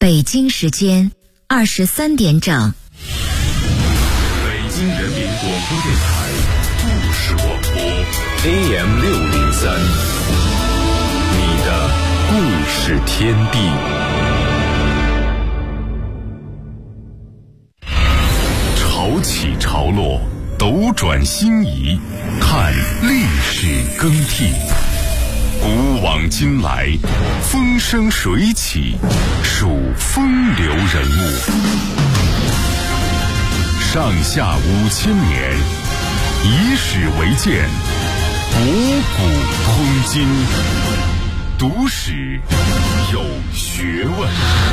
北京时间23点整。 北京人民广播电台故事广播 AM603，你的故事天地。潮起潮落，斗转星移，看历史更替。古往今来，风生水起，数风流人物。上下5000年，以史为鉴，博古通今。读史有学问。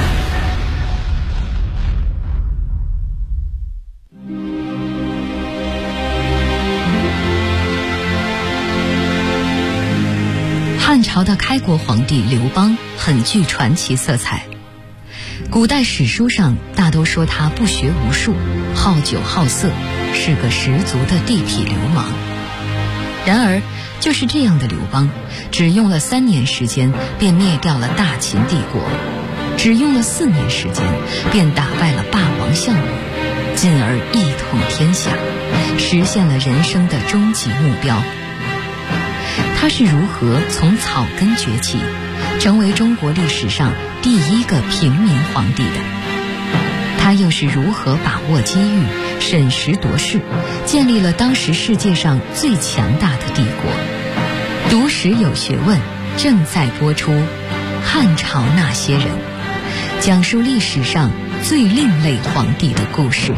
汉朝的开国皇帝刘邦很具传奇色彩，古代史书上大都说他不学无术，好酒好色，是个十足的地痞流氓。然而就是这样的刘邦，只用了3年时间便灭掉了大秦帝国，只用了4年时间便打败了霸王项羽，进而一统天下，实现了人生的终极目标。他是如何从草根崛起，成为中国历史上第一个平民皇帝的？他又是如何把握机遇，审时度势，建立了当时世界上最强大的帝国？读史有学问，正在播出《汉朝那些人》，讲述历史上最另类皇帝的故事。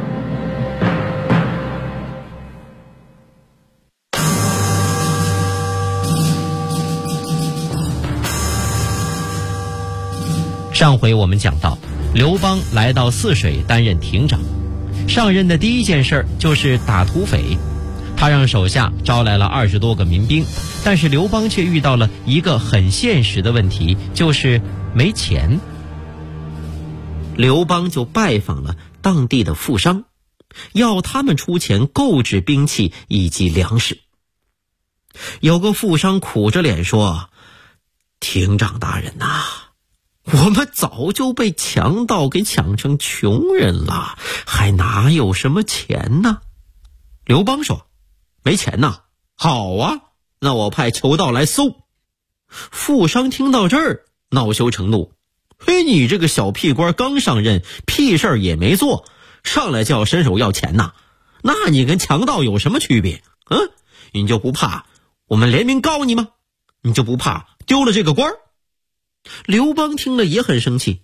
上回我们讲到，刘邦来到泗水担任亭长，上任的第一件事就是打土匪。他让手下招来了20多个民兵，但是刘邦却遇到了一个很现实的问题，就是没钱。刘邦就拜访了当地的富商，要他们出钱购置兵器以及粮食。有个富商苦着脸说：“亭长大人呐，我们早就被强盗给抢成穷人了，还哪有什么钱呢？”刘邦说：“没钱呐？好啊，那我派囚盗来搜。”富商听到这儿恼羞成怒：“嘿，你这个小屁官刚上任，屁事儿也没做，上来就要伸手要钱呐？那你跟强盗有什么区别？你就不怕我们联名告你吗？你就不怕丢了这个官儿？”刘邦听了也很生气：“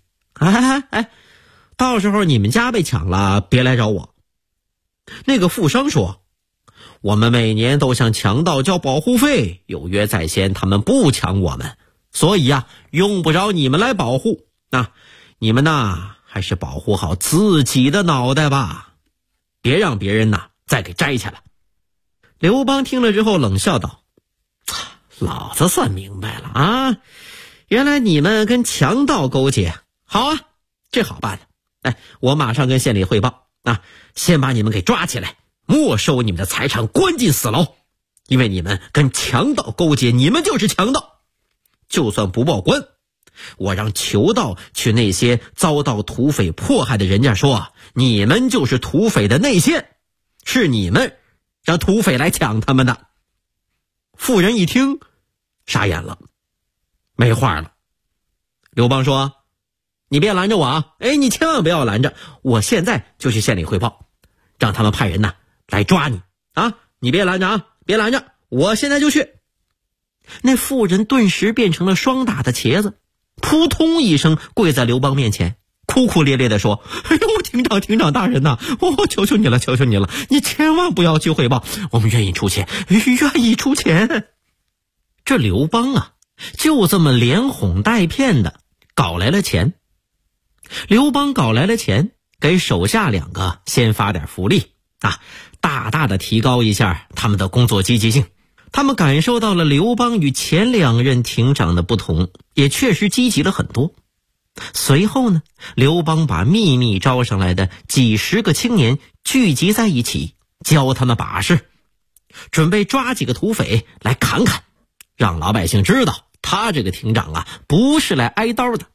到时候你们家被抢了，别来找我。”那个富商说：“我们每年都向强盗交保护费，有约在先，他们不抢我们，所以用不着你们来保护。你们还是保护好自己的脑袋吧，别让别人再给摘下来。”刘邦听了之后冷笑道：“老子算明白了原来你们跟强盗勾结，好啊，这好办了。我马上跟县里汇报先把你们给抓起来，没收你们的财产，关进死牢。因为你们跟强盗勾结，你们就是强盗。就算不报官，我让囚盗去那些遭到土匪迫害的人家说，你们就是土匪的内线，是你们让土匪来抢他们的。”富人一听傻眼了，没话了。刘邦说：“你别拦着我你千万不要拦着，我现在就去县里汇报，让他们派人来抓你你别拦着别拦着，我现在就去。”那妇人顿时变成了霜打的茄子，扑通一声跪在刘邦面前，哭哭咧咧地说：“亭长大人我求求你了，求求你了，你千万不要去汇报，我们愿意出钱，愿意出钱。”这刘邦就这么连哄带骗的搞来了钱。刘邦搞来了钱，给手下2个先发点福利大大的提高一下他们的工作积极性。他们感受到了刘邦与前2任亭长的不同，也确实积极了很多。随后呢，刘邦把秘密招上来的几十个青年聚集在一起，教他们把式，准备抓几个土匪来砍砍，让老百姓知道他这个亭长不是来挨刀的，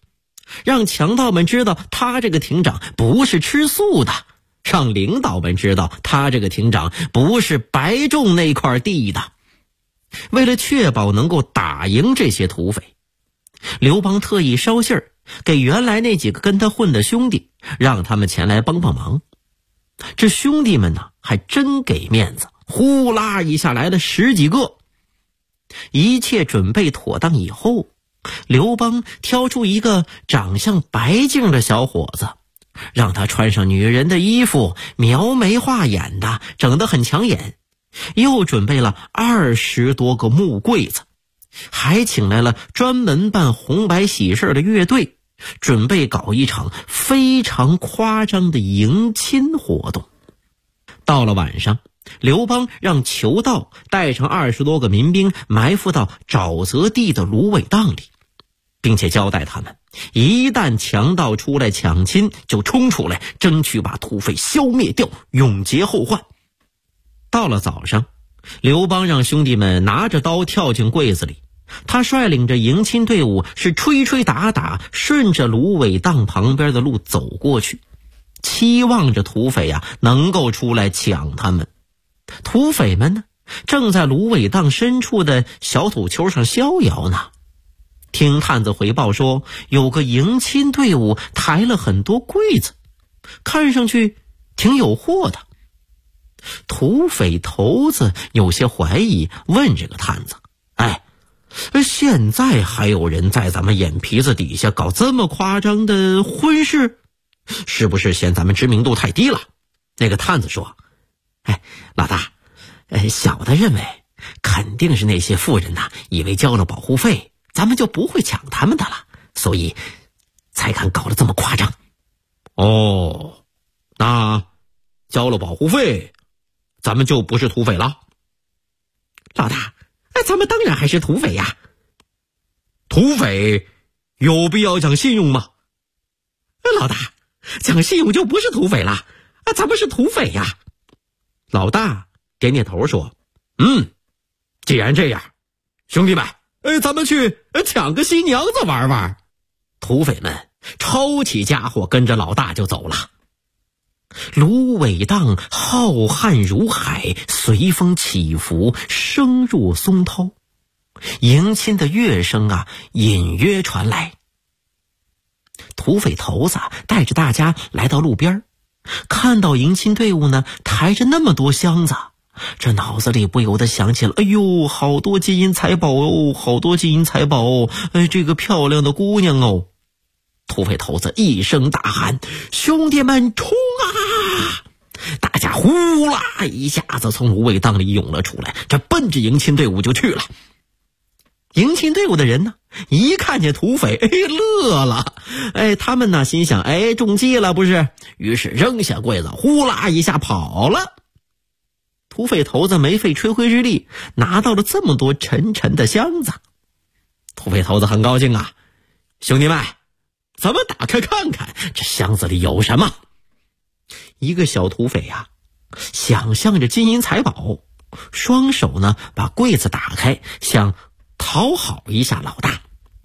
让强盗们知道他这个亭长不是吃素的，让领导们知道他这个亭长不是白种那块地的。为了确保能够打赢这些土匪，刘邦特意捎信儿给原来那几个跟他混的兄弟，让他们前来帮帮忙。这兄弟们呢，还真给面子，呼啦一下来了10几个。一切准备妥当以后，刘邦挑出一个长相白净的小伙子，让他穿上女人的衣服，描眉画眼的，整得很抢眼。又准备了20多个木柜子，还请来了专门办红白喜事的乐队，准备搞一场非常夸张的迎亲活动。到了晚上，刘邦让裘道带上20多个民兵埋伏到沼泽地的芦苇荡里，并且交代他们，一旦强盗出来抢亲，就冲出来，争取把土匪消灭掉，永结后患。到了早上，刘邦让兄弟们拿着刀跳进柜子里，他率领着迎亲队伍是吹吹打打，顺着芦苇荡旁边的路走过去，期望着土匪能够出来抢他们。土匪们呢，正在芦苇荡深处的小土丘上逍遥呢。听探子回报说，有个迎亲队伍抬了很多柜子，看上去挺有货的。土匪头子有些怀疑，问这个探子：现在还有人在咱们眼皮子底下搞这么夸张的婚事，是不是嫌咱们知名度太低了？那个探子说：老大，小的认为肯定是那些富人以为交了保护费，咱们就不会抢他们的了，所以才敢搞得这么夸张。哦，那交了保护费，咱们就不是土匪了？老大，咱们当然还是土匪呀。土匪有必要讲信用吗？老大，讲信用就不是土匪了，咱们是土匪呀。老大点点头说：既然这样，兄弟们，咱们去抢个新娘子玩玩。土匪们抄起家伙跟着老大就走了。芦苇荡浩瀚如海，随风起伏，声若松涛。迎亲的乐声隐约传来。土匪头子带着大家来到路边，看到迎亲队伍呢抬着那么多箱子，这脑子里不由得想起了，好多金银财宝哦，好多金银财宝哦，这个漂亮的姑娘哦。土匪头子一声大喊：兄弟们冲啊！大家呼啦一下子从芦苇荡里涌了出来，这奔着迎亲队伍就去了。迎亲队伍的人呢，一看见土匪，乐了。他们呢心想，中计了不是？于是扔下柜子，呼啦一下跑了。土匪头子没费吹灰之力，拿到了这么多沉沉的箱子。土匪头子很高兴啊，兄弟们，咱们打开看看这箱子里有什么。一个小土匪想象着金银财宝，双手呢把柜子打开，想讨好一下老大。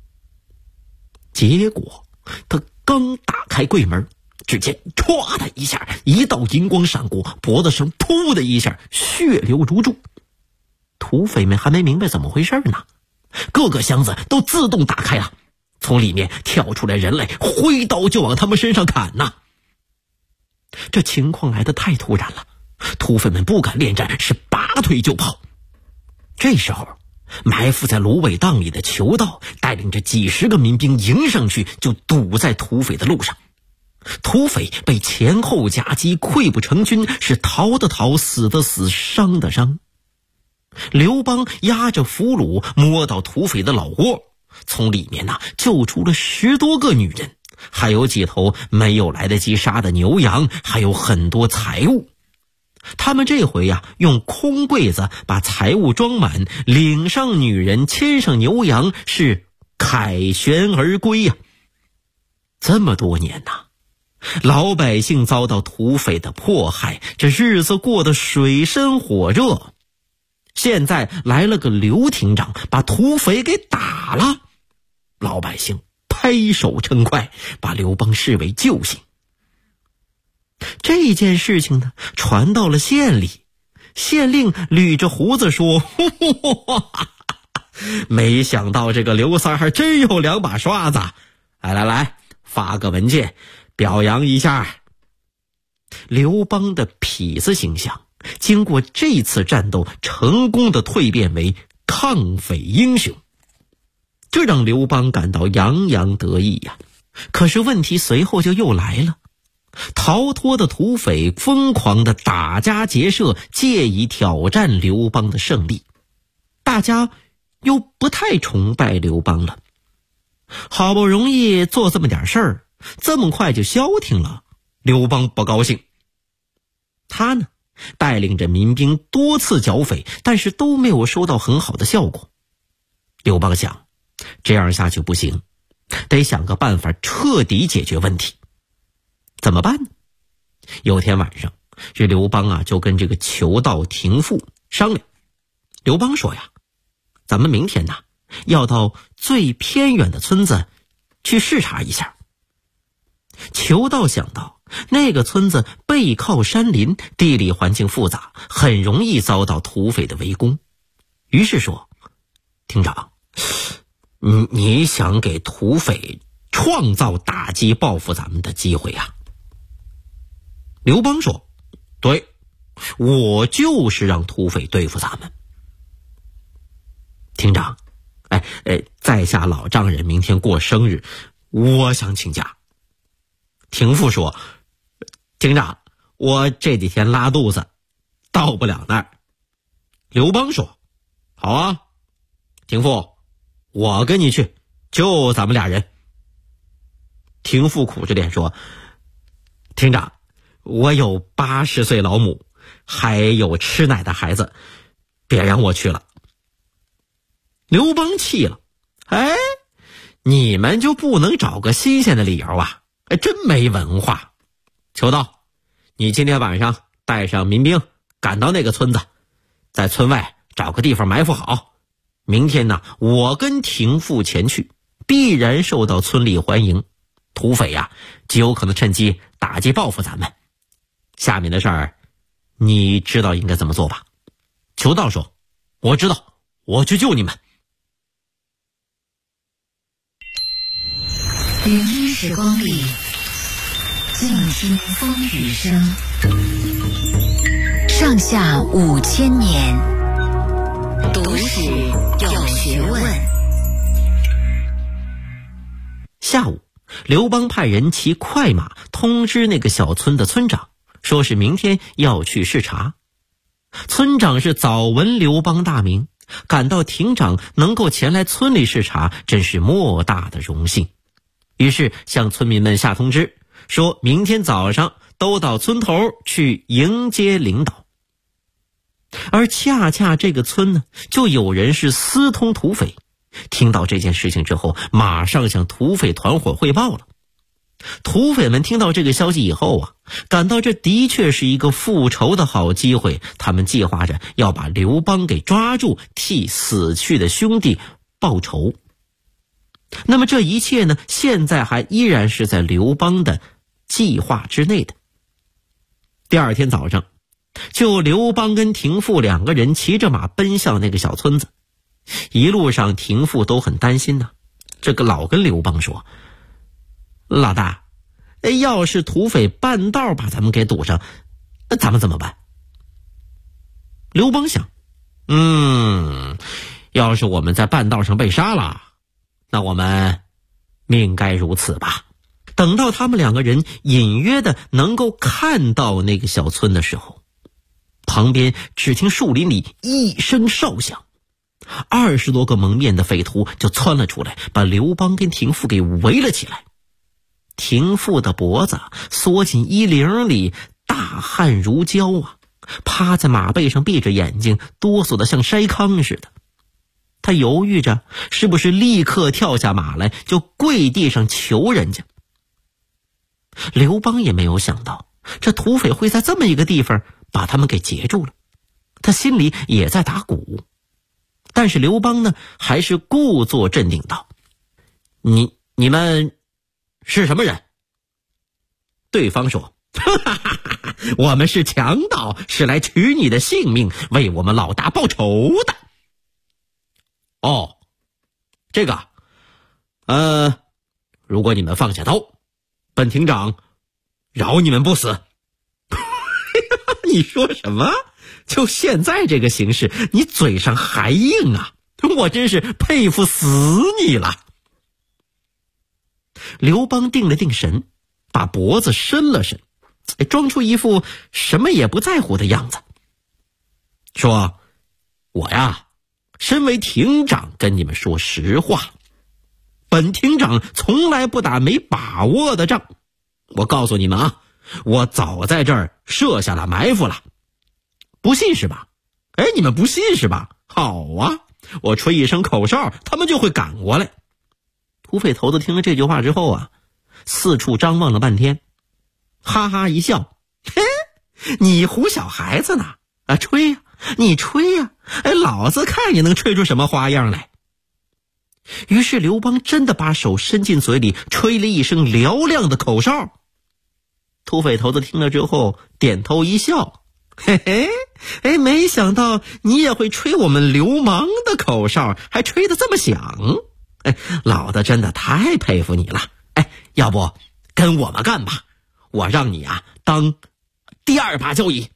结果他刚打开柜门，只见唰的一下，一道银光闪过，脖子上噗的一下，血流如注。土匪们还没明白怎么回事呢，各个箱子都自动打开了，从里面跳出来人来，挥刀就往他们身上砍呐。这情况来得太突然了，土匪们不敢恋战，是拔腿就跑。这时候埋伏在芦苇荡里的裘道带领着几十个民兵迎上去，就堵在土匪的路上。土匪被前后夹击，溃不成军，是逃的逃，死的死，伤的伤。刘邦压着俘虏摸到土匪的老窝，从里面救出了10多个女人，还有几头没有来得及杀的牛羊，还有很多财物。他们这回用空柜子把财物装满，领上女人，牵上牛羊，是凯旋而归这么多年老百姓遭到土匪的迫害，这日子过得水深火热。现在来了个刘亭长，把土匪给打了，老百姓拍手称快，把刘邦视为救星。这件事情呢，传到了县里，县令捋着胡子说：没想到这个刘三还真有两把刷子，来，发个文件表扬一下。刘邦的痞子形象经过这次战斗成功的蜕变为抗匪英雄，这让刘邦感到洋洋得意呀。可是问题随后就又来了，逃脱的土匪疯狂的打家劫舍，借以挑战刘邦的胜利。大家又不太崇拜刘邦了，好不容易做这么点事儿，这么快就消停了，刘邦不高兴。他呢，带领着民兵多次剿匪，但是都没有收到很好的效果。刘邦想，这样下去不行，得想个办法彻底解决问题。怎么办呢？有天晚上，这刘邦就跟这个裘道、廷富商量。刘邦说呀，咱们明天要到最偏远的村子去视察一下。裘道想到那个村子背靠山林，地理环境复杂，很容易遭到土匪的围攻，于是说：厅长，你想给土匪创造打击报复咱们的机会呀？刘邦说：对，我就是让土匪对付咱们。厅长，在下老丈人明天过生日，我想请假。廷富说：厅长，我这几天拉肚子，到不了那儿。刘邦说：好啊，廷富，我跟你去，就咱们俩人。廷富苦着脸说：厅长，我有80岁老母，还有吃奶的孩子，别让我去了。刘邦气了：你们就不能找个新鲜的理由啊？真没文化。裘道，你今天晚上带上民兵赶到那个村子，在村外找个地方埋伏好。明天呢，我跟廷富前去，必然受到村里欢迎，土匪极有可能趁机打击报复咱们。下面的事儿你知道应该怎么做吧？裘道说：我知道，我去救你们。 01时光里，静听风雨声。上下5000年，读史有学问。 下午，刘邦派人骑快马通知那个小村的村长，说是明天要去视察。村长是早闻刘邦大名，感到亭长能够前来村里视察，真是莫大的荣幸。于是向村民们下通知，说明天早上都到村头去迎接领导。而恰恰这个村呢，就有人是私通土匪，听到这件事情之后，马上向土匪团伙汇报了。土匪们听到这个消息以后感到这的确是一个复仇的好机会，他们计划着要把刘邦给抓住，替死去的兄弟报仇。那么这一切呢，现在还依然是在刘邦的计划之内的。第二天早上，就刘邦跟廷富2个人骑着马奔向那个小村子。一路上廷富都很担心这个老跟刘邦说：老大，要是土匪半道把咱们给堵上，那咱们怎么办？刘邦想，要是我们在半道上被杀了，那我们命该如此吧。等到他们2个人隐约的能够看到那个小村的时候，旁边只听树林里一声哨响，20多个蒙面的匪徒就窜了出来，把刘邦跟廷富给围了起来。廷富的脖子缩进衣领里，大汗如胶趴在马背上闭着眼睛，哆嗦得像筛糠似的。他犹豫着是不是立刻跳下马来，就跪地上求人家。刘邦也没有想到这土匪会在这么一个地方把他们给截住了，他心里也在打鼓。但是刘邦呢，还是故作镇定道：你你们是什么人？对方说，我们是强盗，是来取你的性命，为我们老大报仇的。哦，这个，如果你们放下刀，本庭长饶你们不死。你说什么？就现在这个形势，你嘴上还硬啊！我真是佩服死你了。刘邦定了定神，把脖子伸了伸，装出一副什么也不在乎的样子，说，我呀，身为庭长跟你们说实话，本庭长从来不打没把握的仗。我告诉你们啊，我早在这儿设下了埋伏了。不信是吧？你们不信是吧？好啊，我吹一声口哨，他们就会赶过来。土匪头子听了这句话之后啊，四处张望了半天，哈哈一笑，嘿，你唬小孩子呢？吹呀，你吹呀，老子看你能吹出什么花样来。于是刘邦真的把手伸进嘴里，吹了一声嘹亮的口哨。土匪头子听了之后点头一笑，嘿嘿，没想到你也会吹我们流氓的口哨，还吹得这么响。老子真的太佩服你了。要不跟我们干吧，我让你啊当第二把交椅。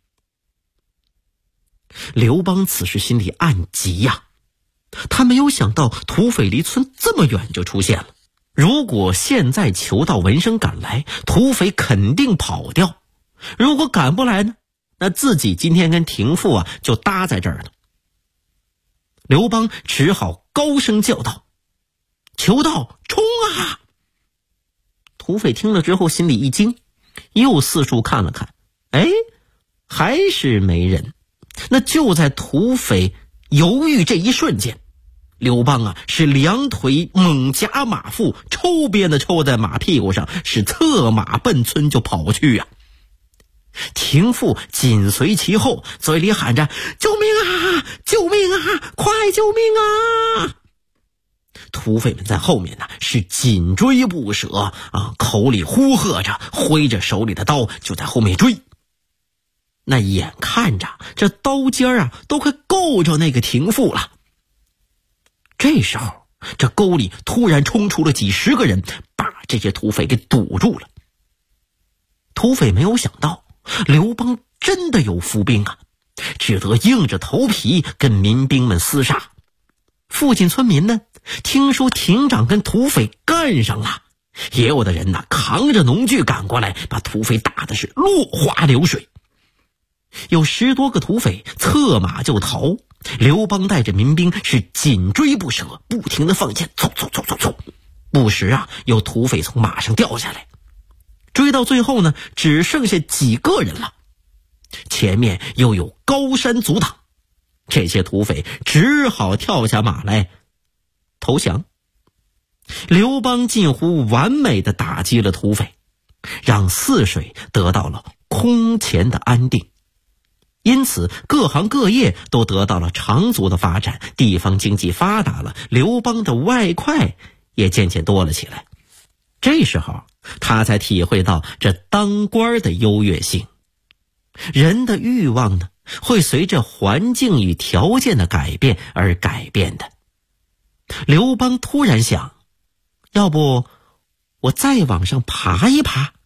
刘邦此时心里暗急呀，他没有想到土匪离村这么远就出现了。如果现在求到闻声赶来，土匪肯定跑掉；如果赶不来呢，那自己今天跟廷父啊就搭在这儿了。刘邦只好高声叫道：求道，冲啊！土匪听了之后心里一惊，又四处看了看，还是没人。那就在土匪犹豫这一瞬间，刘邦啊是两腿猛夹马腹，抽鞭的抽在马屁股上，是策马奔村就跑去啊。廷父紧随其后，嘴里喊着：救命啊，救命啊，快救命啊！土匪们在后面呢是紧追不舍啊，口里呼喝着，挥着手里的刀就在后面追。那眼看着这刀尖啊都快够着那个廷父了。这时候这沟里突然冲出了几十个人，把这些土匪给堵住了。土匪没有想到刘邦真的有伏兵啊，只得硬着头皮跟民兵们厮杀。附近村民呢听说亭长跟土匪干上了，也有的人呢扛着农具赶过来，把土匪打的是落花流水。有10多个土匪策马就逃，刘邦带着民兵是紧追不舍，不停的放箭，嗖嗖嗖嗖嗖。不时啊有土匪从马上掉下来。追到最后呢只剩下几个人了，前面又有高山阻挡，这些土匪只好跳下马来投降。刘邦近乎完美的打击了土匪，让泗水得到了空前的安定。因此各行各业都得到了长足的发展，地方经济发达了，刘邦的外快也渐渐多了起来。这时候他才体会到这当官的优越性。人的欲望呢会随着环境与条件的改变而改变的。刘邦突然想，要不我再往上爬一爬。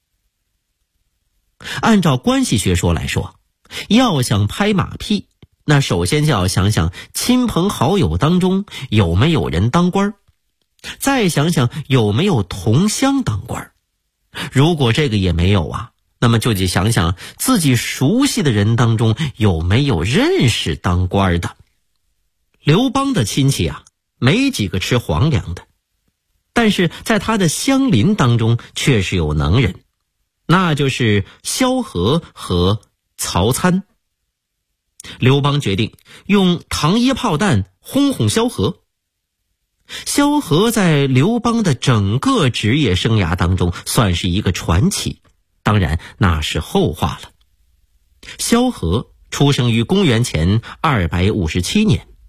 按照关系学说来说，要想拍马屁，那首先就要想想亲朋好友当中有没有人当官，再想想有没有同乡当官。如果这个也没有啊，那么就得想想自己熟悉的人当中有没有认识当官的。刘邦的亲戚啊没几个吃皇粮的，但是在他的乡邻当中确实有能人，那就是萧何和曹参。刘邦决定用糖衣炮弹轰轰萧何。萧何在刘邦的整个职业生涯当中算是一个传奇，当然那是后话了。萧何出生于公元前257年，他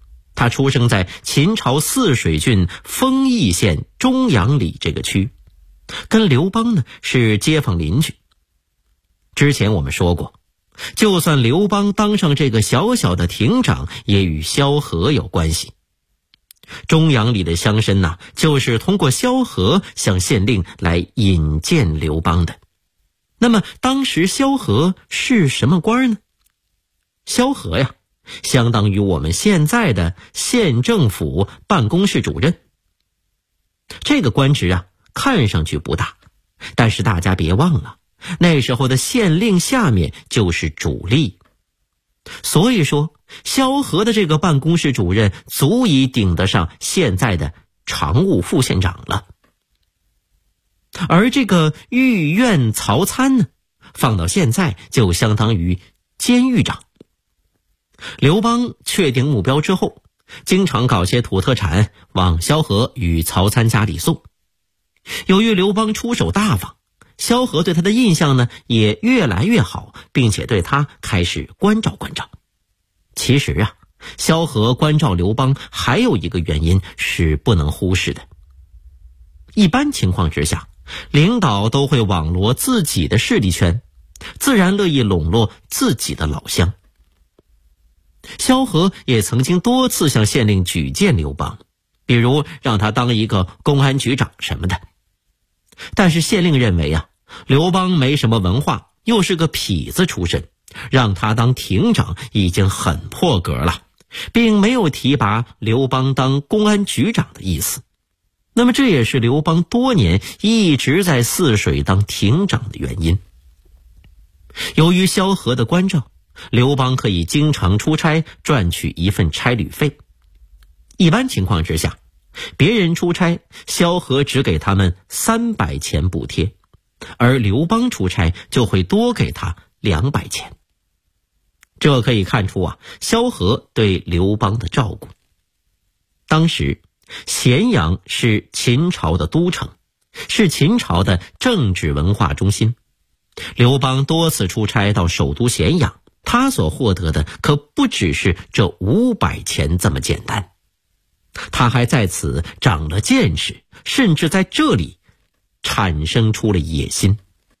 他出生在秦朝泗水郡丰邑县中阳里这个区，跟刘邦呢是街坊邻居。之前我们说过，就算刘邦当上这个小小的亭长，也与萧何有关系。中阳里的乡绅呐，就是通过萧何向县令来引荐刘邦的。那么当时萧何是什么官呢？萧何呀，相当于我们现在的县政府办公室主任。这个官职啊，看上去不大，但是大家别忘了，那时候的县令下面就是主力。所以说，萧何的这个办公室主任足以顶得上现在的常务副县长了。而这个御苑曹参呢，放到现在就相当于监狱长。刘邦确定目标之后，经常搞些土特产往萧何与曹参家里送。由于刘邦出手大方，萧何对他的印象呢也越来越好，并且对他开始关照关照。其实啊，萧何关照刘邦还有一个原因是不能忽视的。一般情况之下，领导都会网罗自己的势力圈，自然乐意笼络自己的老乡。萧何也曾经多次向县令举荐刘邦，比如让他当一个公安局长什么的。但是县令认为啊，刘邦没什么文化，又是个痞子出身，让他当亭长已经很破格了，并没有提拔刘邦当公安局长的意思。那么这也是刘邦多年一直在泗水当亭长的原因。由于萧何的关照，刘邦可以经常出差赚取一份差旅费。一般情况之下，别人出差，萧何只给他们300钱补贴，而刘邦出差就会多给他200钱。这可以看出啊，萧何对刘邦的照顾。当时咸阳是秦朝的都城，是秦朝的政治文化中心。刘邦多次出差到首都咸阳，他所获得的可不只是这500钱这么简单，他还在此长了见识，甚至在这里产生出了野心。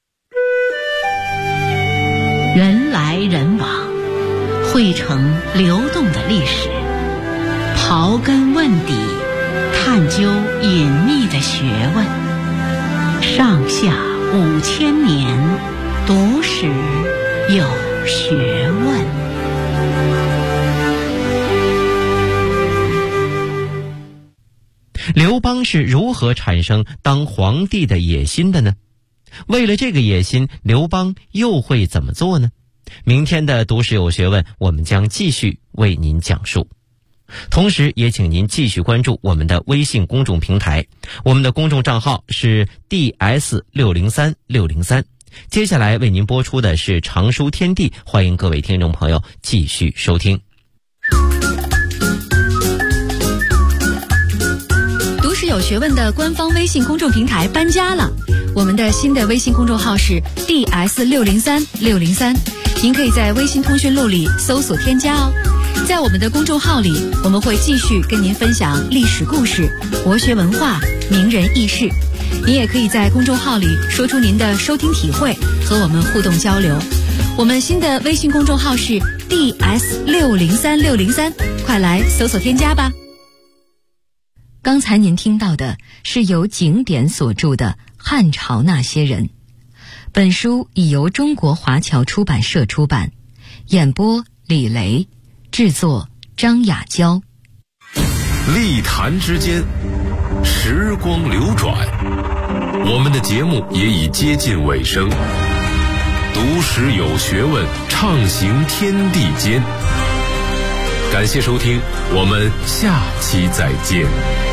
人来人往，汇成流动的历史，刨根问底，探究隐秘的学问，上下5000年，读史有学问。 刘邦是如何产生当皇帝的野心的呢？为了这个野心，刘邦又会怎么做呢？明天的读史有学问，我们将继续为您讲述。同时也请您继续关注我们的微信公众平台，我们的公众账号是 DS603603。接下来为您播出的是常书天地，欢迎各位听众朋友继续收听。 读史有学问的官方微信公众平台搬家了，我们的新的微信公众号是 DS603603，您可以在微信通讯录里搜索添加哦。在我们的公众号里，我们会继续跟您分享历史故事、国学文化、名人轶事。您也可以在公众号里说出您的收听体会，和我们互动交流。我们新的微信公众号是 DS603603，快来搜索添加吧。刚才您听到的是由景典所著的《汉朝那些人》，本书已由中国华侨出版社出版，演播李雷，制作张雅娇。 历坛之间，时光流转，我们的节目也已接近尾声。读史有学问，畅行天地间。感谢收听，我们下期再见。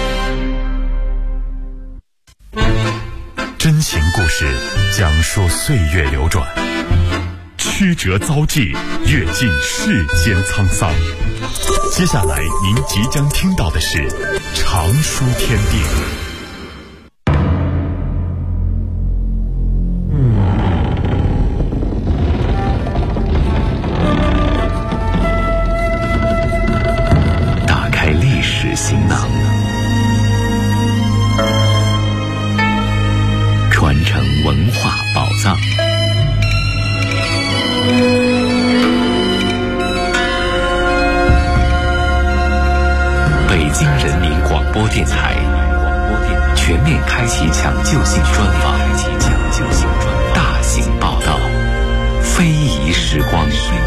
真情故事讲述岁月流转，曲折遭际，阅尽世间沧桑。接下来您即将听到的是常书天地。打开历京人民广播电台全面开启抢救性专访，大型报道，非遗时光。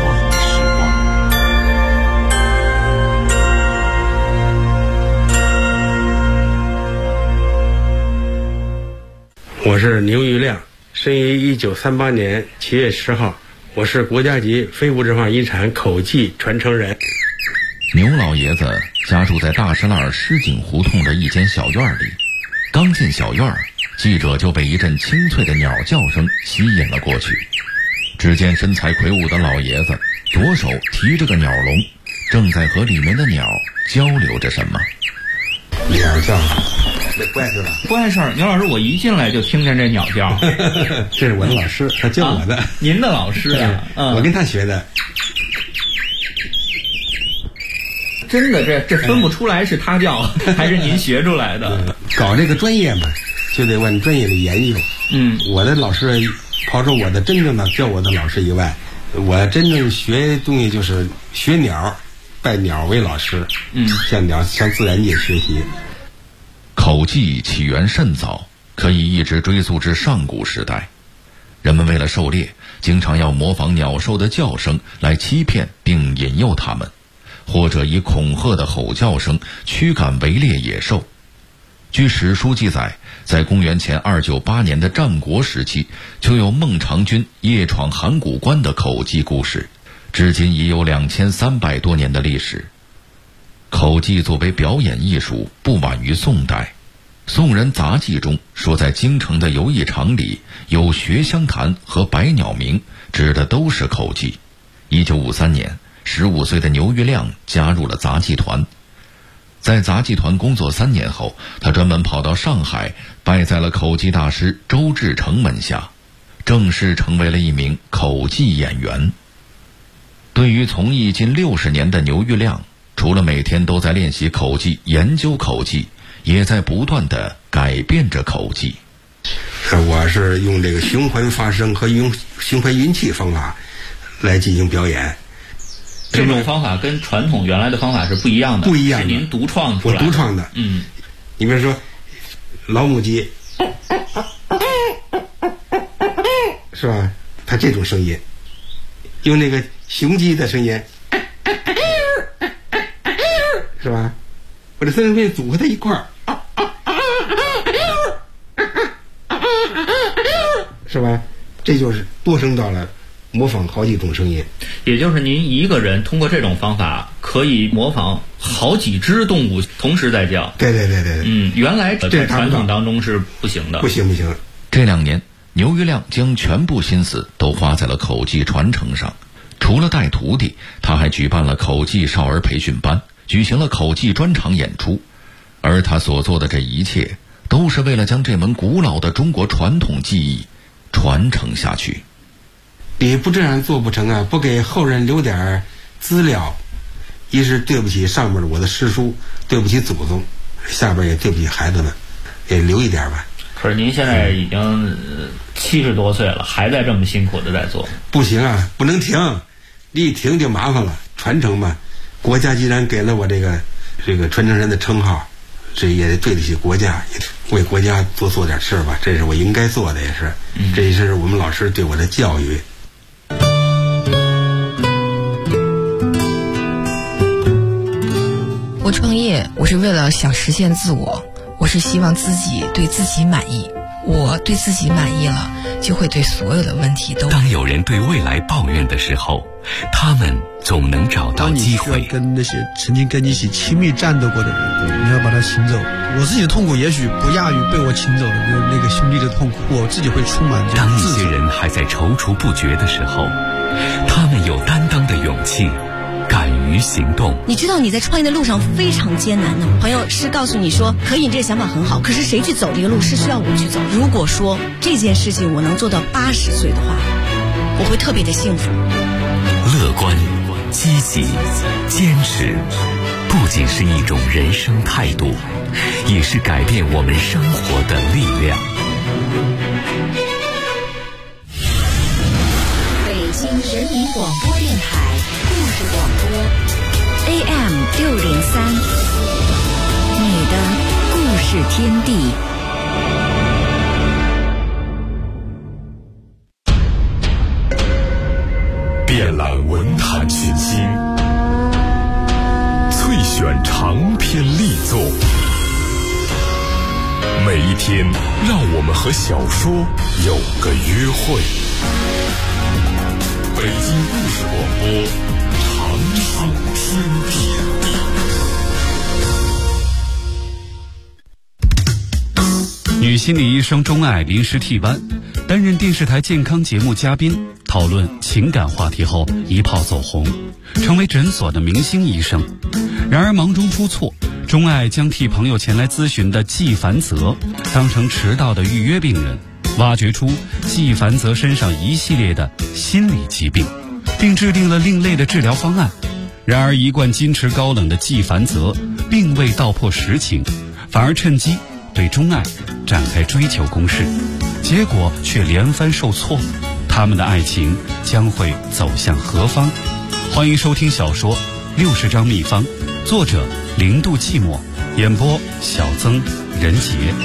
我是牛玉亮，生于1938年7月10号，我是国家级非物质文化遗产口技传承人。 牛老爷子家住在大石栏狮井胡同的一间小院里，刚进小院，记者就被一阵清脆的鸟叫声吸引了过去。只见身材魁梧的老爷子左手提着个鸟笼，正在和里面的鸟交流着什么。 鸟叫，这不碍事吧？ 不碍事儿。牛老师，我一进来就听见这鸟叫。 这是我的老师，他教我的。 您的老师啊？ 我跟他学的。 真的，这分不出来是他教还是您学出来的。 搞这个专业嘛，就得往专业里研究。我的老师，刨出我的真正的教我的老师以外，我真正学东西就是学鸟，拜鸟为老师。向自然界学习。 口技起源甚早，可以一直追溯至上古时代。人们为了狩猎，经常要模仿鸟兽的叫声来欺骗并引诱它们，或者以恐吓的吼叫声驱赶围猎野兽。据史书记载，在公元前298年的战国时期，就有孟尝君夜闯函谷关的口技故事，至今已有2300多年的历史。口技作为表演艺术，不晚于宋代。宋人杂记中说，在京城的游艺场里有学香坛和百鸟鸣，指的都是口技。1953年，15岁的牛玉亮加入了杂技团。在杂技团工作3年后，他专门跑到上海，拜在了口技大师周志成门下，正式成为了一名口技演员。对于从艺近60年的牛玉亮，除了每天都在练习口技、研究口技，也在不断地改变着口技。 我是用这个循环发声和用循环运气方法来进行表演。 这种方法跟传统原来的方法是不一样的， 不一样的， 是您独创出来的。 我独创的。你比如说老母鸡，是吧？它这种声音，用那个雄鸡的声音，是吧？我这三声片组合在一块儿，是吧？这就是多声道了，模仿好几种声音。 也就是您一个人通过这种方法可以模仿好几只动物同时在叫。 对。 原来在传统当中是不行的。 不行。 这2年，牛玉亮将全部心思都花在了口技传承上。除了带徒弟，他还举办了口技少儿培训班，举行了口技专场演出。而他所做的这一切，都是为了将这门古老的中国传统技艺传承下去。 你不这样做不成啊！不给后人留点资料，一是对不起上面的我的师叔，对不起祖宗，下边也对不起孩子们，也留一点吧。 可是您现在已经70多岁了，还在这么辛苦的在做。不行啊，不能停，你一停就麻烦了。传承嘛，国家既然给了我这个传承人的称号，这也对得起国家，也为国家多做点事儿吧，这是我应该做的，也是，这也是我们老师对我的教育。 我创业，我是为了想实现自我，我是希望自己对自己满意。我对自己满意了，就会对所有的问题都。 当有人对未来抱怨的时候，他们总能找到机会。 当你需要跟那些曾经跟你一起亲密战斗过的人，你要把他请走。我自己的痛苦也许不亚于被我请走的那个兄弟的痛苦，我自己会充满这种自责。 当一些人还在踌躇不决的时候，他们有担当的勇气，敢于行动。 你知道你在创业的路上非常艰难的，朋友是告诉你说可以，你这个想法很好，可是谁去走这个路是需要我去走。如果说这件事情我能做到80岁的话，我会特别的幸福。 乐观、积极、坚持，不仅是一种人生态度，也是改变我们生活的力量。 北京人民广播电台故事广播 AM603。 是天地。 遍览文坛群星，萃选长篇力作。每一天，让我们和小说有个约会。北京故事广播，长寿天地。 女心理医生钟爱临时替班，担任电视台健康节目嘉宾，讨论情感话题后一炮走红，成为诊所的明星医生。然而忙中出错，钟爱将替朋友前来咨询的纪凡泽当成迟到的预约病人，挖掘出纪凡泽身上一系列的心理疾病，并制定了另类的治疗方案。然而一贯矜持高冷的纪凡泽并未道破实情，反而趁机对钟爱展开追求攻势，结果却连番受挫。他们的爱情将会走向何方？欢迎收听小说《60张秘方》，作者0度寂寞，演播小曾、任杰。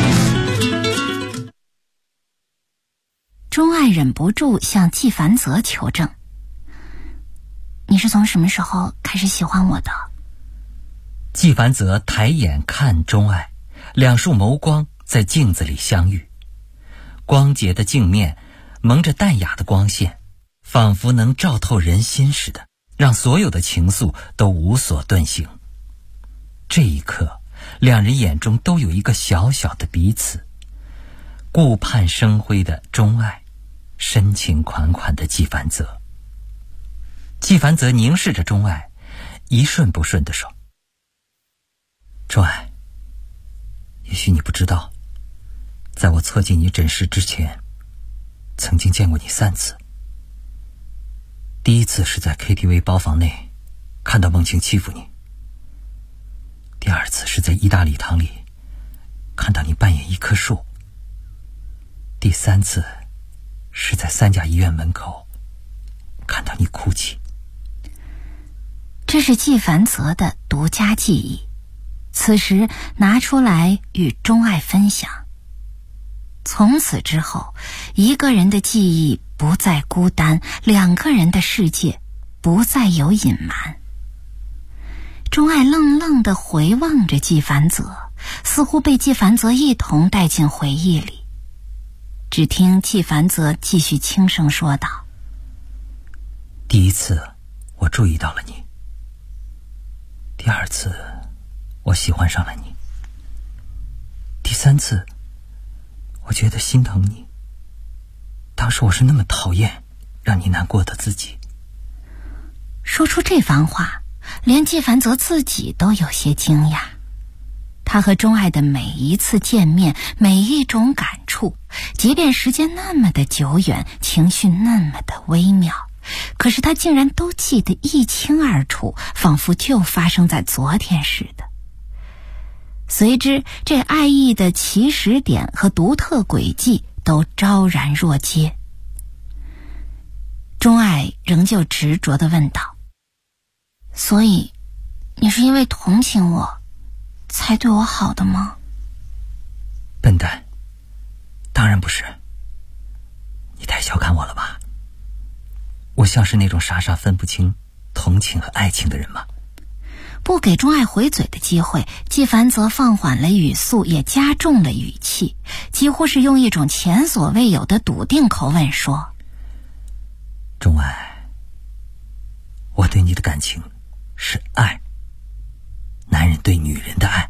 钟爱忍不住向纪凡泽求证：“你是从什么时候开始喜欢我的？” 纪凡泽抬眼看钟爱，两束眸光在镜子里相遇，光洁的镜面蒙着淡雅的光线，仿佛能照透人心似的，让所有的情愫都无所遁形。这一刻，两人眼中都有一个小小的彼此，顾盼生辉的钟爱，深情款款的纪凡泽。纪凡泽凝视着钟爱，一顺不顺地说：“钟爱，也许你不知道，在我错进你诊室之前，曾经见过你3次。第一次是在 KTV 包房内看到梦晴欺负你，第二次是在意大礼堂里看到你扮演一棵树，第3次是在3甲医院门口看到你哭泣。” 这是纪凡泽的独家记忆，此时拿出来与钟爱分享。从此之后，一个人的记忆不再孤单，两个人的世界不再有隐瞒。钟爱愣愣地回望着纪凡泽，似乎被纪凡泽一同带进回忆里。只听纪凡泽继续轻声说道：“ 第一次我注意到了你，第二次我喜欢上了你，第3次我觉得心疼你，当时我是那么讨厌让你难过的自己。” 说出这番话，连纪凡泽自己都有些惊讶。他和钟爱的每一次见面，每一种感触，即便时间那么的久远，情绪那么的微妙，可是他竟然都记得一清二楚，仿佛就发生在昨天似的。随之，这爱意的起始点和独特轨迹都昭然若揭。钟爱仍旧执着地问道：“所以，你是因为同情我，才对我好的吗？”“ 笨蛋，当然不是。你太小看我了吧？我像是那种傻傻分不清同情和爱情的人吗？” 不给钟爱回嘴的机会，纪凡泽放缓了语速，也加重了语气，几乎是用一种前所未有的笃定口吻说：“ 钟爱，我对你的感情是爱，男人对女人的爱。”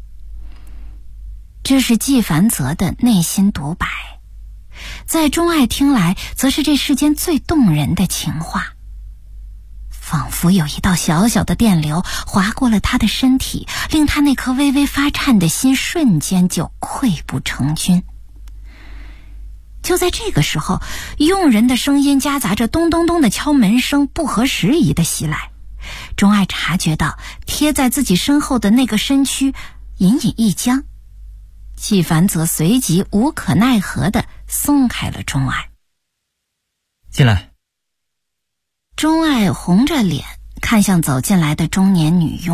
这是纪凡泽的内心独白，在钟爱听来，则是这世间最动人的情话。仿佛有一道小小的电流划过了他的身体，令他那颗微微发颤的心瞬间就溃不成军。就在这个时候，佣人的声音夹杂着咚咚咚的敲门声，不合时宜的袭来。钟爱察觉到贴在自己身后的那个身躯隐隐一僵，纪凡泽随即无可奈何地松开了钟爱。 “进来。” 钟爱红着脸看向走进来的中年女佣，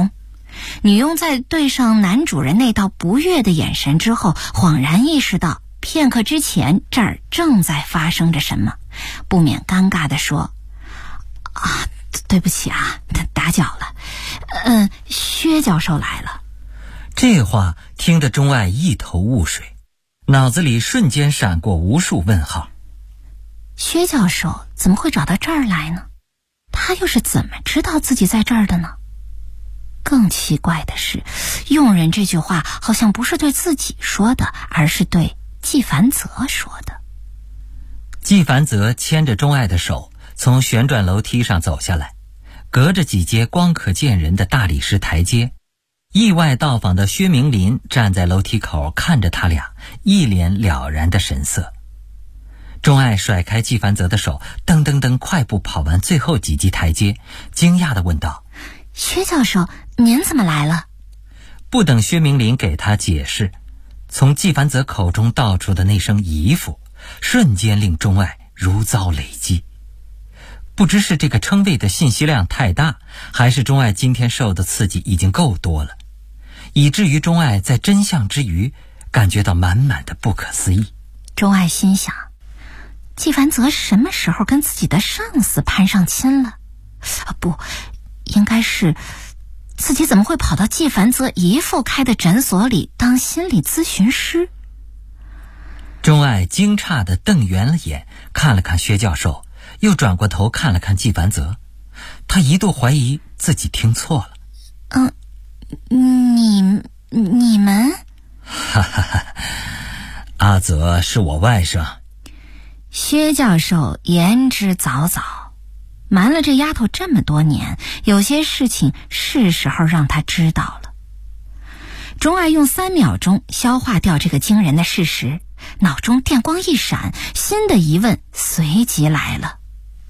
女佣在对上男主人那道不悦的眼神之后，恍然意识到片刻之前这儿正在发生着什么，不免尴尬地说：“对不起啊，打搅了。薛教授来了。” 这话听得钟爱一头雾水，脑子里瞬间闪过无数问号。 薛教授怎么会找到这儿来呢？他又是怎么知道自己在这儿的呢？更奇怪的是，佣人这句话好像不是对自己说的，而是对纪凡泽说的。 纪凡泽牵着钟爱的手从旋转楼梯上走下来，隔着几阶光可见人的大理石台阶，意外到访的薛明林站在楼梯口看着他俩，一脸了然的神色。钟爱甩开纪凡泽的手，噔噔噔快步跑完最后几级台阶，惊讶地问道：“ 薛教授，您怎么来了？” 不等薛明林给他解释，从纪凡泽口中道出的那声姨父，瞬间令钟爱如遭雷击。不知是这个称谓的信息量太大，还是钟爱今天受的刺激已经够多了，以至于钟爱在真相之余感觉到满满的不可思议。 钟爱心想，纪凡泽什么时候跟自己的上司攀上亲了？不，应该是自己怎么会跑到纪凡泽姨父开的诊所里当心理咨询师？ 钟爱惊诧地瞪圆了眼，看了看薛教授，又转过头看了看纪凡泽，他一度怀疑自己听错了。 你们？ 哈哈哈，阿泽是我外甥。 薛教授言之凿凿，瞒了这丫头这么多年，有些事情是时候让她知道了。钟爱用3秒钟消化掉这个惊人的事实，脑中电光一闪，新的疑问随即来了。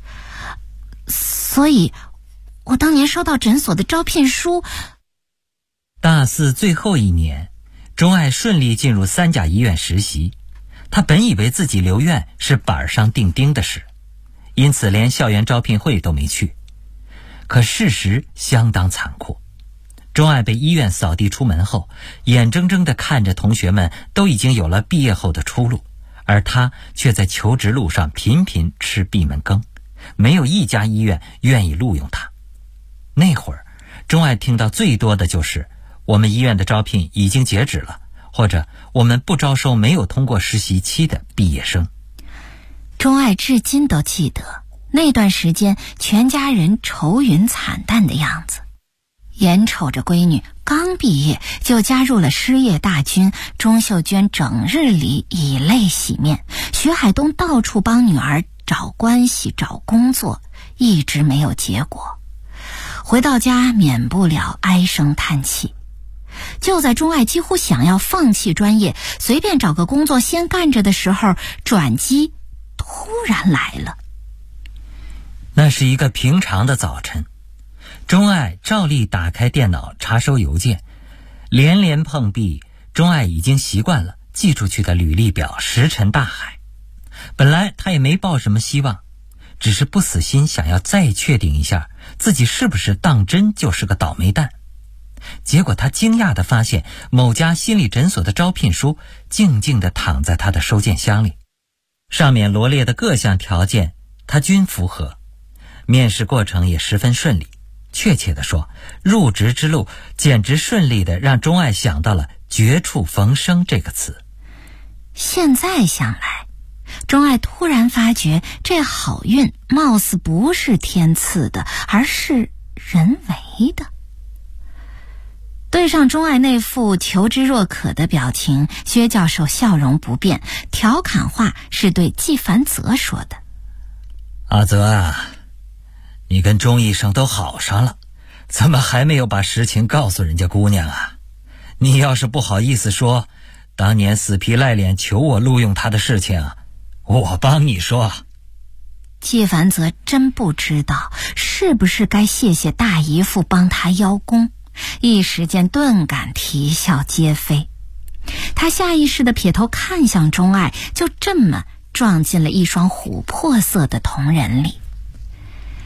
所以我当年收到诊所的招聘书。 大4最后一年，钟爱顺利进入3甲医院实习。他本以为自己留院是板上钉钉的事，因此连校园招聘会都没去。可事实相当残酷，钟爱被医院扫地出门后，眼睁睁地看着同学们都已经有了毕业后的出路，而他却在求职路上频频吃闭门羹，没有一家医院愿意录用他。那会儿，钟爱听到最多的就是我们医院的招聘已经截止了，或者我们不招收没有通过实习期的毕业生。 钟爱至今都记得那段时间全家人愁云惨淡的样子，眼瞅着闺女刚毕业就加入了失业大军，钟秀娟整日里以泪洗面，徐海东到处帮女儿找关系找工作，一直没有结果。回到家免不了唉声叹气。就在钟爱几乎想要放弃专业，随便找个工作先干着的时候，转机突然来了。 那是一个平常的早晨，钟爱照例打开电脑查收邮件，连连碰壁，钟爱已经习惯了寄出去的履历表石沉大海。本来他也没抱什么希望，只是不死心想要再确定一下自己是不是当真就是个倒霉蛋。结果他惊讶地发现，某家心理诊所的招聘书静静地躺在他的收件箱里，上面罗列的各项条件他均符合，面试过程也十分顺利。确切地说，入职之路简直顺利地让钟爱想到了绝处逢生这个词。 现在想来，钟爱突然发觉这好运貌似不是天赐的，而是人为的。对上钟爱那副求知若渴的表情，薛教授笑容不变，调侃话是对纪凡泽说的：“ 阿泽啊，你跟钟医生都好上了，怎么还没有把实情告诉人家姑娘啊？你要是不好意思说，当年死皮赖脸求我录用他的事情，我帮你说。” 纪凡泽真不知道是不是该谢谢大姨父帮他邀功，一时间顿感啼笑皆非。他下意识地撇头看向钟爱，就这么撞进了一双琥珀色的瞳仁里。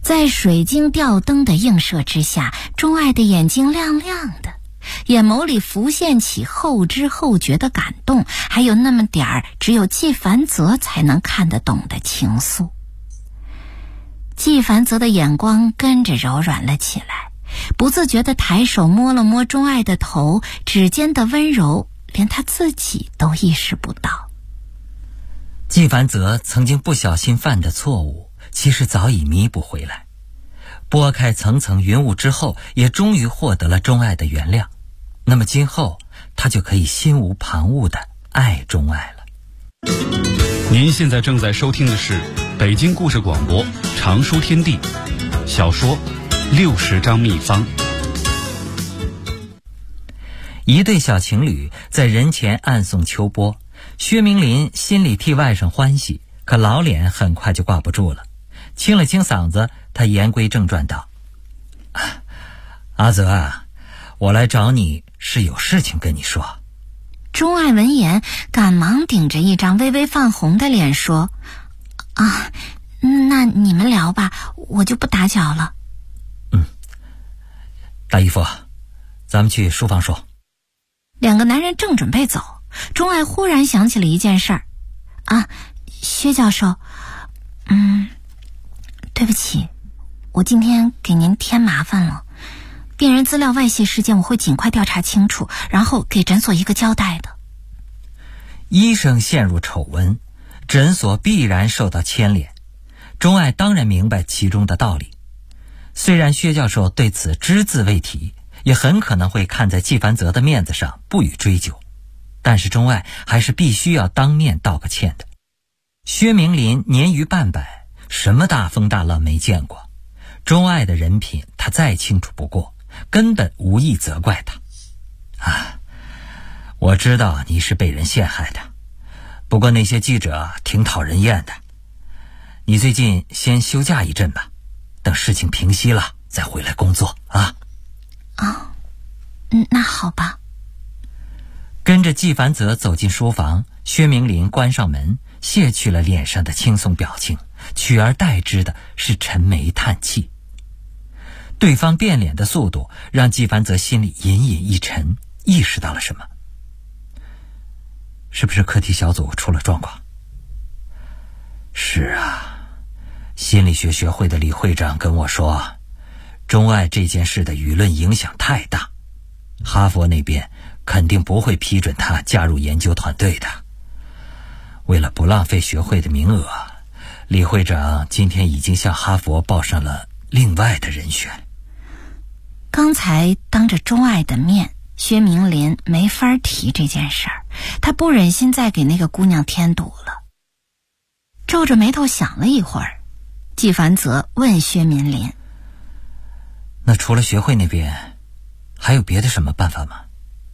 在水晶吊灯的映射之下，钟爱的眼睛亮亮的，眼眸里浮现起后知后觉的感动，还有那么点儿只有季凡泽才能看得懂的情愫。季凡泽的眼光跟着柔软了起来，不自觉地抬手摸了摸钟爱的头，指尖的温柔连他自己都意识不到。 季凡泽曾经不小心犯的错误，其实早已弥补回来。拨开层层云雾之后，也终于获得了钟爱的原谅。那么今后，他就可以心无旁骛地爱钟爱了。 您现在正在收听的是北京故事广播常书天地小说60张秘方。 一对小情侣在人前暗送秋波，薛明林心里替外甥欢喜，可老脸很快就挂不住了。清了清嗓子，他言归正传道：阿泽啊，我来找你是有事情跟你说。 钟爱闻言赶忙顶着一张微微泛红的脸说：那你们聊吧，我就不打搅了。 大姨夫，咱们去书房说。 两个男人正准备走，钟爱忽然想起了一件事儿。薛教授，对不起，我今天给您添麻烦了。病人资料外泄事件我会尽快调查清楚，然后给诊所一个交代的。 医生陷入丑闻，诊所必然受到牵连。钟爱当然明白其中的道理，虽然薛教授对此只字未提，也很可能会看在季凡泽的面子上不予追究，但是钟爱还是必须要当面道个歉的。薛明林年逾半百，什么大风大浪没见过，钟爱的人品他再清楚不过，根本无意责怪他。我知道你是被人陷害的，不过那些记者挺讨人厌的，你最近先休假一阵吧，等事情平息了再回来工作啊。 那好吧。 跟着季凡泽走进书房，薛明林关上门，卸去了脸上的轻松表情，取而代之的是沉眉叹气。对方变脸的速度让季凡泽心里隐隐一沉，意识到了什么。是不是课题小组出了状况？是啊，心理学学会的李会长跟我说，钟爱这件事的舆论影响太大，哈佛那边肯定不会批准他加入研究团队的。为了不浪费学会的名额，李会长今天已经向哈佛报上了另外的人选。 刚才当着钟爱的面，薛明林没法提这件事儿，他不忍心再给那个姑娘添堵了。皱着眉头想了一会儿，季凡泽问薛明林： 那除了学会那边还有别的什么办法吗？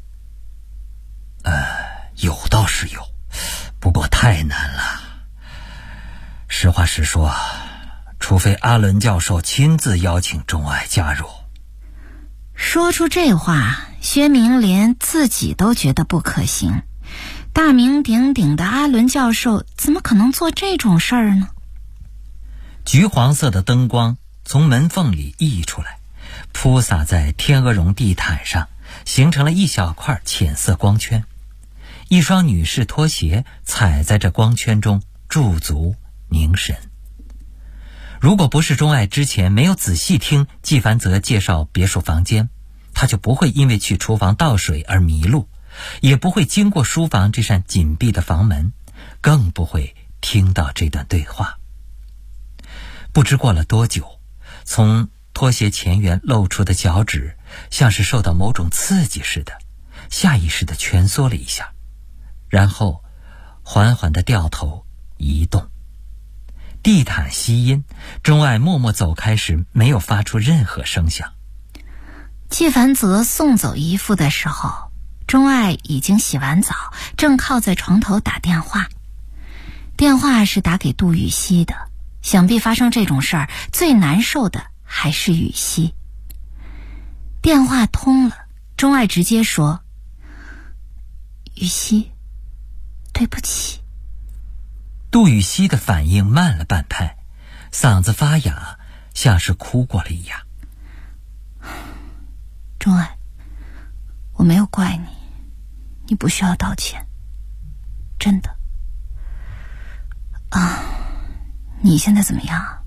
有倒是有，不过太难了。实话实说，除非阿伦教授亲自邀请钟爱加入。 说出这话，薛明林自己都觉得不可行。大名鼎鼎的阿伦教授怎么可能做这种事儿呢？ 橘黄色的灯光从门缝里溢出来，铺洒在天鹅绒地毯上，形成了一小块浅色光圈。一双女士拖鞋踩在这光圈中驻足凝神。如果不是钟爱之前没有仔细听季凡泽介绍别墅房间，他就不会因为去厨房倒水而迷路，也不会经过书房这扇紧闭的房门，更不会听到这段对话。不知过了多久，从拖鞋前缘露出的脚趾像是受到某种刺激似的，下意识地蜷缩了一下，然后缓缓地掉头移动。地毯吸音，钟爱默默走开时没有发出任何声响。 季凡泽送走姨父的时候，钟爱已经洗完澡，正靠在床头打电话。电话是打给杜雨熙的，想必发生这种事儿最难受的还是雨熙。电话通了，钟爱直接说：雨熙，对不起。 杜雨熙的反应慢了半拍，嗓子发哑， 像是哭过了一样。 钟爱，我没有怪你，你不需要道歉，真的。你现在怎么样？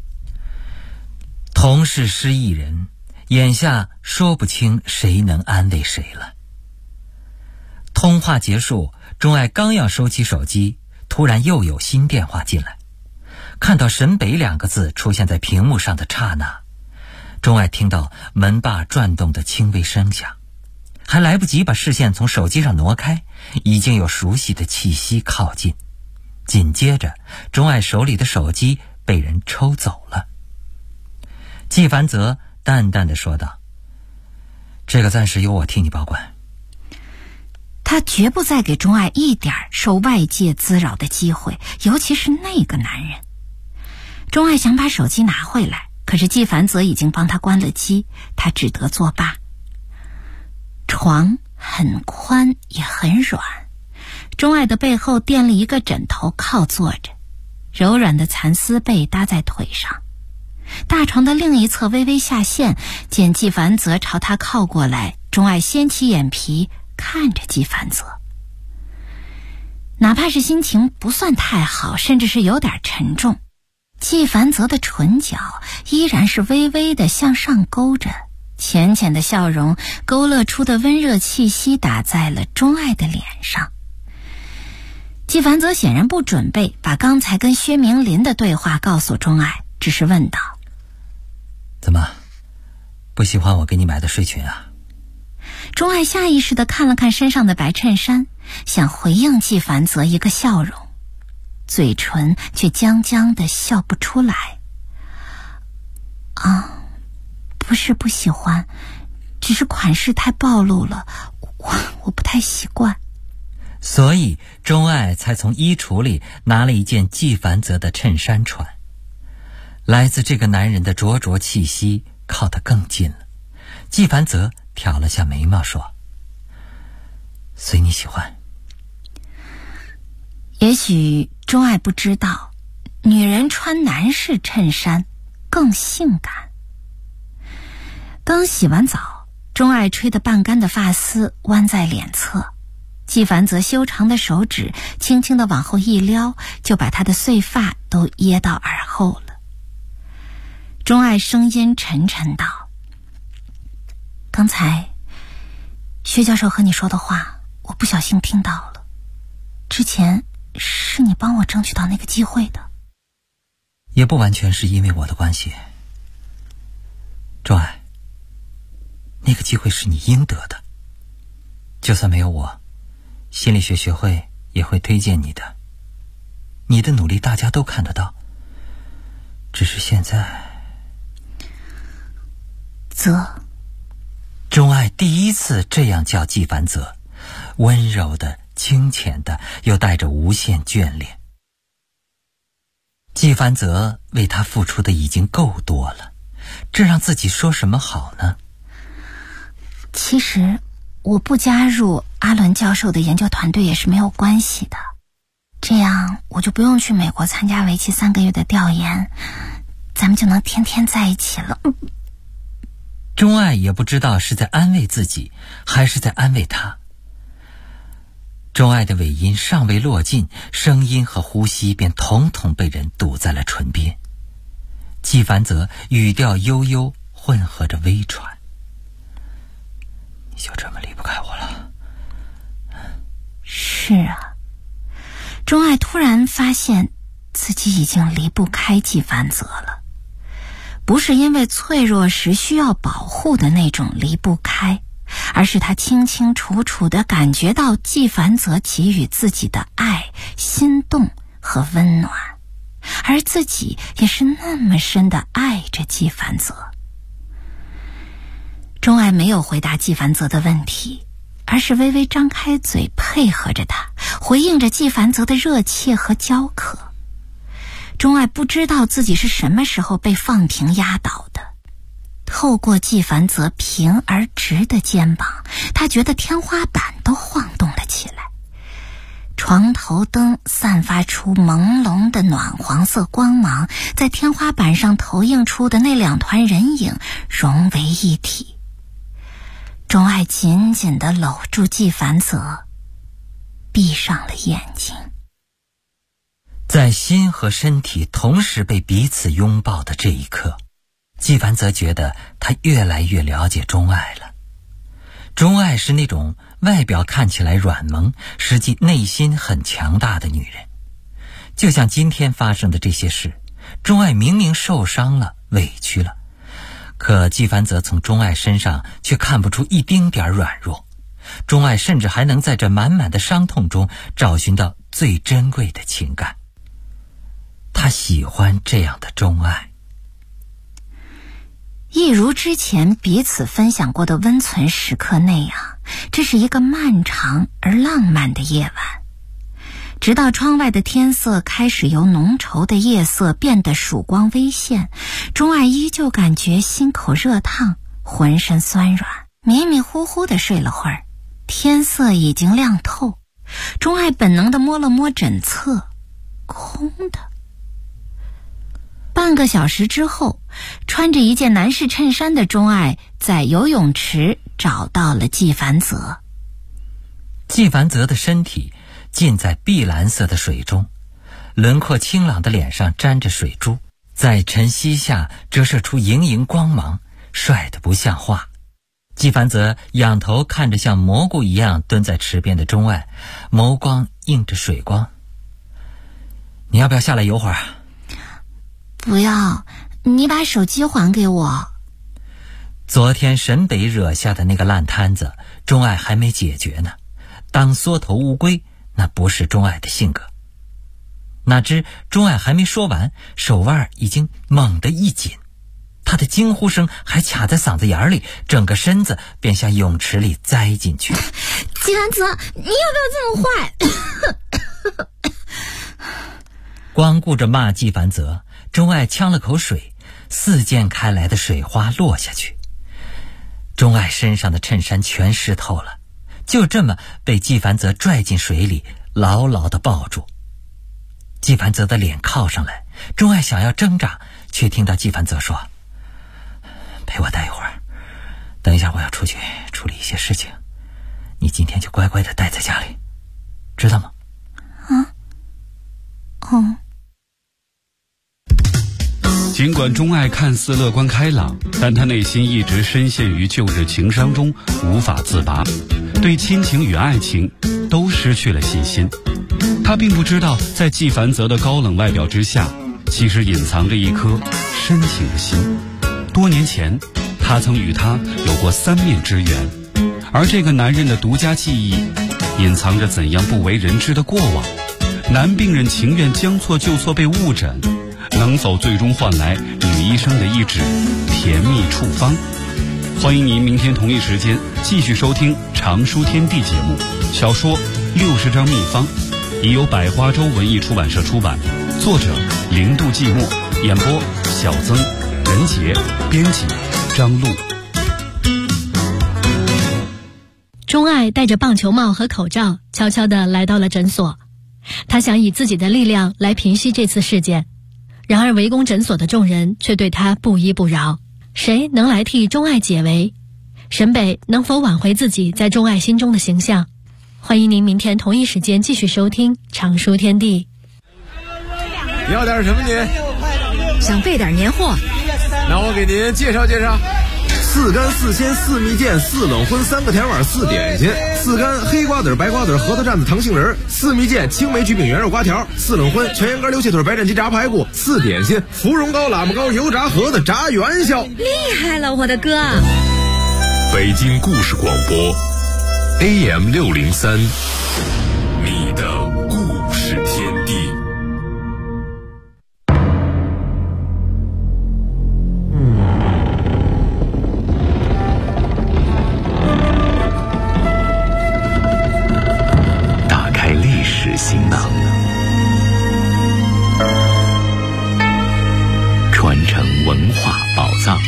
同是失忆人，眼下说不清谁能安慰谁了。通话结束，钟爱刚要收起手机，突然又有新电话进来。看到沈北2个字出现在屏幕上的刹那，钟爱听到门把转动的轻微声响，还来不及把视线从手机上挪开，已经有熟悉的气息靠近。紧接着，钟爱手里的手机被人抽走了。季凡泽淡淡地说道：“这个暂时由我替你保管。” 他绝不再给钟爱一点受外界滋扰的机会，尤其是那个男人。钟爱想把手机拿回来，可是季凡泽已经帮他关了机，他只得作罢。床很宽也很软，钟爱的背后垫了一个枕头靠坐着，柔软的蚕丝被搭在腿上。大床的另一侧微微下陷，见季凡泽朝他靠过来，钟爱掀起眼皮看着季凡泽。哪怕是心情不算太好，甚至是有点沉重，季凡泽的唇角依然是微微的向上勾着，浅浅的笑容勾勒出的温热气息打在了钟爱的脸上。季凡泽显然不准备把刚才跟薛明林的对话告诉钟爱，只是问道：“ 怎么，不喜欢我给你买的睡裙啊？” 钟爱下意识地看了看身上的白衬衫，想回应季凡泽一个笑容，嘴唇却僵僵地笑不出来。不是不喜欢，只是款式太暴露了，我不太习惯。 所以钟爱才从衣橱里拿了一件季凡泽的衬衫穿。来自这个男人的灼灼气息靠得更近了。季凡泽挑了下眉毛说：“随你喜欢。” 也许钟爱不知道，女人穿男士衬衫更性感。刚洗完澡，钟爱吹得半干的发丝弯在脸侧，季凡泽修长的手指轻轻地往后一撩，就把他的碎发都掖到耳后了。钟爱声音沉沉道：“刚才薛教授和你说的话，我不小心听到了。之前是你帮我争取到那个机会的。”“ 也不完全是因为我的关系，钟爱，那个机会是你应得的。就算没有我，心理学学会也会推荐你的。你的努力大家都看得到，只是现在……” 泽。 钟爱第一次这样叫季凡泽，温柔的、清浅的，又带着无限眷恋。季凡泽为他付出的已经够多了，这让自己说什么好呢？ 其实我不加入阿伦教授的研究团队也是没有关系的，这样我就不用去美国参加为期3个月的调研，咱们就能天天在一起了。 钟爱也不知道是在安慰自己，还是在安慰他。钟爱的尾音尚未落尽，声音和呼吸便统统被人堵在了唇边。季凡泽语调悠悠，混合着微喘：“你就这么离不开我了？” 是啊，钟爱突然发现自己已经离不开季凡泽了。不是因为脆弱时需要保护的那种离不开，而是他清清楚楚地感觉到季凡泽给予自己的爱、心动和温暖，而自己也是那么深地爱着季凡泽。钟爱没有回答季凡泽的问题，而是微微张开嘴配合着他，回应着季凡泽的热切和焦渴。钟爱不知道自己是什么时候被放平压倒的，透过季凡泽平而直的肩膀，他觉得天花板都晃动了起来。 床头灯散发出朦胧的暖黄色光芒，在天花板上投映出的那两团人影融为一体。钟爱紧紧地搂住纪梵泽，闭上了眼睛。 在心和身体同时被彼此拥抱的这一刻，纪梵泽觉得他越来越了解钟爱了。钟爱是那种外表看起来软萌，实际内心很强大的女人。就像今天发生的这些事，钟爱明明受伤了，委屈了，可纪梵泽从钟爱身上却看不出一丁点软弱。钟爱甚至还能在这满满的伤痛中找寻到最珍贵的情感。他喜欢这样的钟爱。 一如之前彼此分享过的温存时刻那样，这是一个漫长而浪漫的夜晚。直到窗外的天色开始由浓稠的夜色变得曙光微现，钟爱依旧感觉心口热烫，浑身酸软，迷迷糊糊地睡了会儿。天色已经亮透，钟爱本能地摸了摸枕侧，空的。半个小时之后，穿着一件男士衬衫的钟爱在游泳池找到了纪梵泽。 纪梵泽的身体浸在碧蓝色的水中，轮廓清朗的脸上沾着水珠，在晨曦下折射出莹莹光芒，帅得不像话。纪梵泽仰头看着像蘑菇一样蹲在池边的钟爱，眸光映着水光。你要不要下来游会儿？ 不要，你把手机还给我。 昨天沈北惹下的那个烂摊子，钟爱还没解决呢。当缩头乌龟，那不是钟爱的性格。哪知钟爱还没说完，手腕已经猛地一紧，他的惊呼声还卡在嗓子眼里，整个身子便向泳池里栽进去。 纪梵泽，你要不要这么坏？ 光顾着骂纪梵泽，钟爱呛了口水，四溅开来的水花落下去。钟爱身上的衬衫全湿透了，就这么被纪梵泽拽进水里，牢牢地抱住。纪梵泽的脸靠上来，钟爱想要挣扎，却听到纪梵泽说：陪我待一会儿，等一下我要出去处理一些事情，你今天就乖乖地待在家里，知道吗？ 尽管钟爱看似乐观开朗，但他内心一直深陷于旧日情伤中无法自拔，对亲情与爱情都失去了信心。他并不知道，在纪梵泽的高冷外表之下，其实隐藏着一颗深情的心。多年前，他曾与他有过3面之缘，而这个男人的独家记忆，隐藏着怎样不为人知的过往。男病人情愿将错就错被误诊，能否最终换来女医生的一纸甜蜜处方？欢迎您明天同一时间继续收听《常书天地》节目。小说60张秘方已由百花洲文艺出版社出版，作者零度寂寞，演播小曾、任杰，编辑张璐。 钟爱戴着棒球帽和口罩，悄悄地来到了诊所。他想以自己的力量来平息这次事件，然而围攻诊所的众人却对他不依不饶。谁能来替钟爱解围？沈北能否挽回自己在钟爱心中的形象？欢迎您明天同一时间继续收听《常书天地》。 要点什么您？ 想备点年货。 那我给您介绍介绍。4干4鲜4蜜饯4冷荤3个甜碗4点心，4干黑瓜子白瓜子核桃蘸子糖杏仁，4蜜饯青梅曲饼圆肉瓜条，4冷荤全羊肝溜蟹腿白斩鸡炸排骨，4点心芙蓉糕喇嘛糕油炸盒子炸元宵。 厉害了，我的哥！ 北京故事广播 AM 603，你的故事天地。 行囊，传承文化宝藏。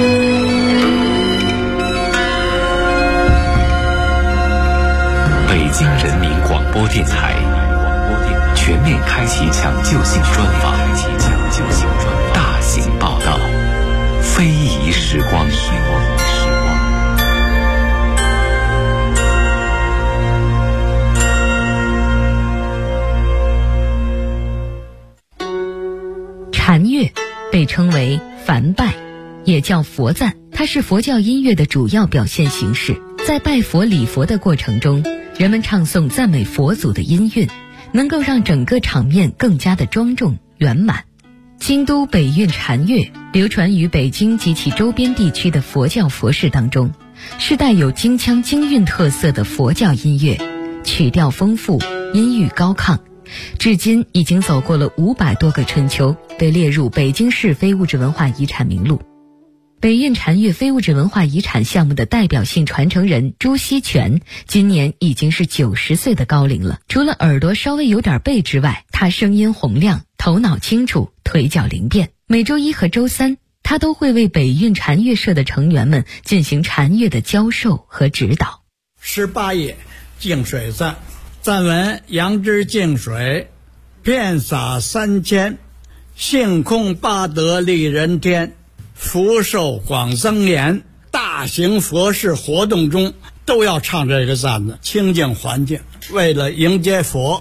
北京人民广播电台全面开启抢救性专访，大型报道，非遗时光。 禅乐被称为梵拜，也叫佛赞，它是佛教音乐的主要表现形式。在拜佛礼佛的过程中，人们唱诵赞美佛祖的音韵，能够让整个场面更加的庄重圆满。京都北韵禅乐流传于北京及其周边地区的佛教佛事当中，是带有京腔京韵特色的佛教音乐，曲调丰富，音域高亢，至今已经走过了500多个春秋，被列入北京市非物质文化遗产名录。北韵禅乐非物质文化遗产项目的代表性传承人朱锡全今年已经是90岁的高龄了。除了耳朵稍微有点背之外，他声音洪亮，头脑清楚，腿脚灵便。每周一和周三，他都会为北韵禅乐社的成员们进行禅乐的教授和指导。 18页净水赞，赞文：杨枝净水，遍洒3000，性空八德利人天，福寿广增延。大型佛事活动中都要唱这个赞子，清净环境，为了迎接佛。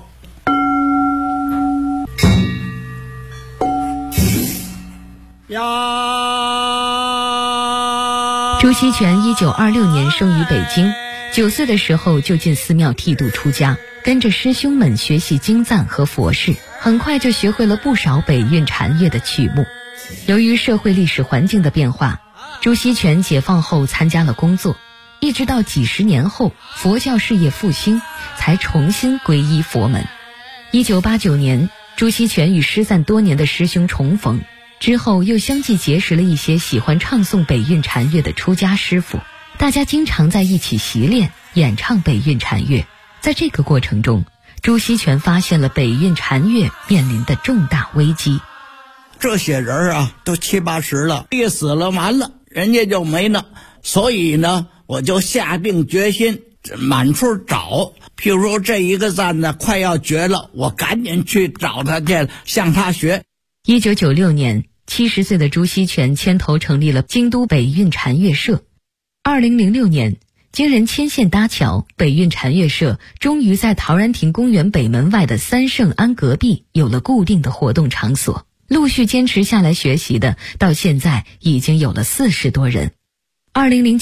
朱锡全1926年生于北京，9岁的时候就进寺庙剃度出家，跟着师兄们学习经赞和佛事，很快就学会了不少北韵禅乐的曲目。由于社会历史环境的变化，朱锡全解放后参加了工作，一直到几十年后佛教事业复兴，才重新皈依佛门。1989年，朱锡全与失散多年的师兄重逢，之后又相继结识了一些喜欢唱诵北韵禅乐的出家师傅，大家经常在一起习练演唱北韵禅乐。在这个过程中，朱锡全发现了北韵禅乐面临的重大危机。 这些人啊，都70、80了，一死了完了，人家就没了。所以呢，我就下定决心满处找。譬如说这一个赞呢快要绝了，我赶紧去找他去，向他学。 1996年，70岁的朱锡全牵头成立了京都北韵禅乐社。2006年，经人牵线搭桥，北韵禅乐社终于在陶然亭公园北门外的三圣庵隔壁有了固定的活动场所。陆续坚持下来学习的，到现在已经有了40多人。2009